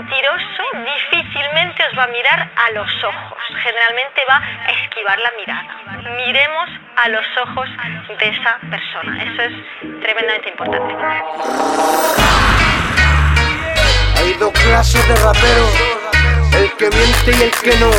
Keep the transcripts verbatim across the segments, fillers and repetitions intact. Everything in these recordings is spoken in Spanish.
mentiroso difícilmente os va a mirar a los ojos. Generalmente va a esquivar la mirada. Miremos a los ojos de esa persona. Eso es tremendamente importante. Hay dos clases de raperos, el que miente y el que no.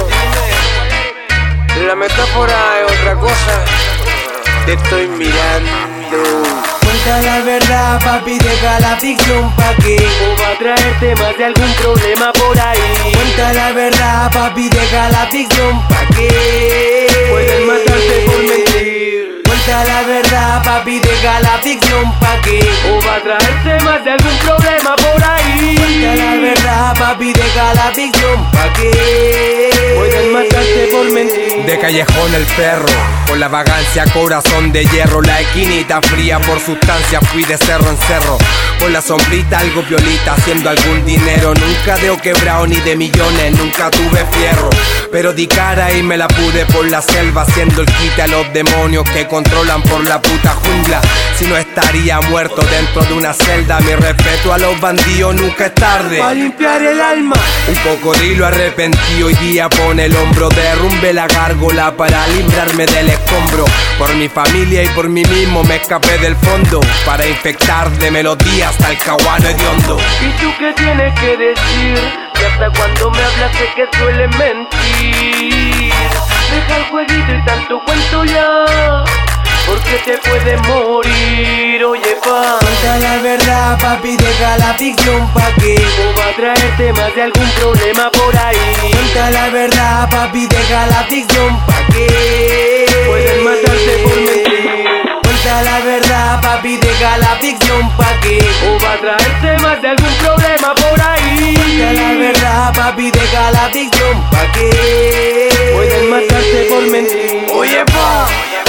La metáfora es otra cosa. Te estoy mirando. Cuenta la verdad, papi, deja la ficción pa' que O va a traerte más de algún problema por ahí. Cuenta la verdad, papi, deja la ficción pa' que Pueden matarte por mentir. Cuenta la verdad, papi, deja la ficción pa' que O va a traerte más de algún problema por ahí. Cuenta la verdad, papi, deja la ficción pa' que Pueden matarte por mentir. De callejón el perro, con la vagancia, corazón de hierro. La esquinita fría por sustancia, fui de cerro en cerro. Con la sombrita algo violita, haciendo algún dinero. Nunca deo quebrado ni de millones, nunca tuve fierro. Pero di cara y me la pude por la selva, haciendo el quite a los demonios que controlan por la puta jungla. Si no estaría muerto dentro de una celda. Mi respeto a los bandidos, nunca es tarde pa' limpiar el alma. Un cocodrilo arrepentido hoy día pone el hombro. Derrumbe la gárgola para librarme del escombro. Por mi familia y por mí mismo me escapé del fondo, para infectar de melodía hasta el caguano hediondo. ¿Y tú qué tienes que decir? Y hasta cuando me hablas sé que sueles mentir. Deja el jueguito y tanto cuento ya, porque te puedes morir. Oye, pa, Cuenta la verdad, papi, deja la ficción pa' que o va a traerte más de algún problema por ahí. Cuenta la verdad, papi, deja la ficción pa' que Pueden matarte por mentir. Cuenta la verdad, papi, deja la ficción pa' que O va a traerte más de algún problema por ahí. Cuenta la verdad, papi, deja la ficción pa' que Pueden matarte por mentir. Oye, pa,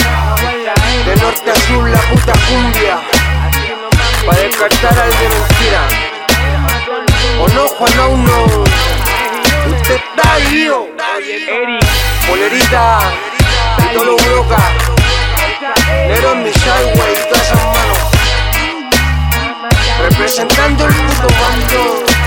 De norte a sur la puta cumbia, pa' descartar al de mentira. O no, Juan, aún no. Usted está ahí, oh. Eric, Polerita y todos los brocas. Nero en mi sideway y todas esas manos. Representando el puto bando.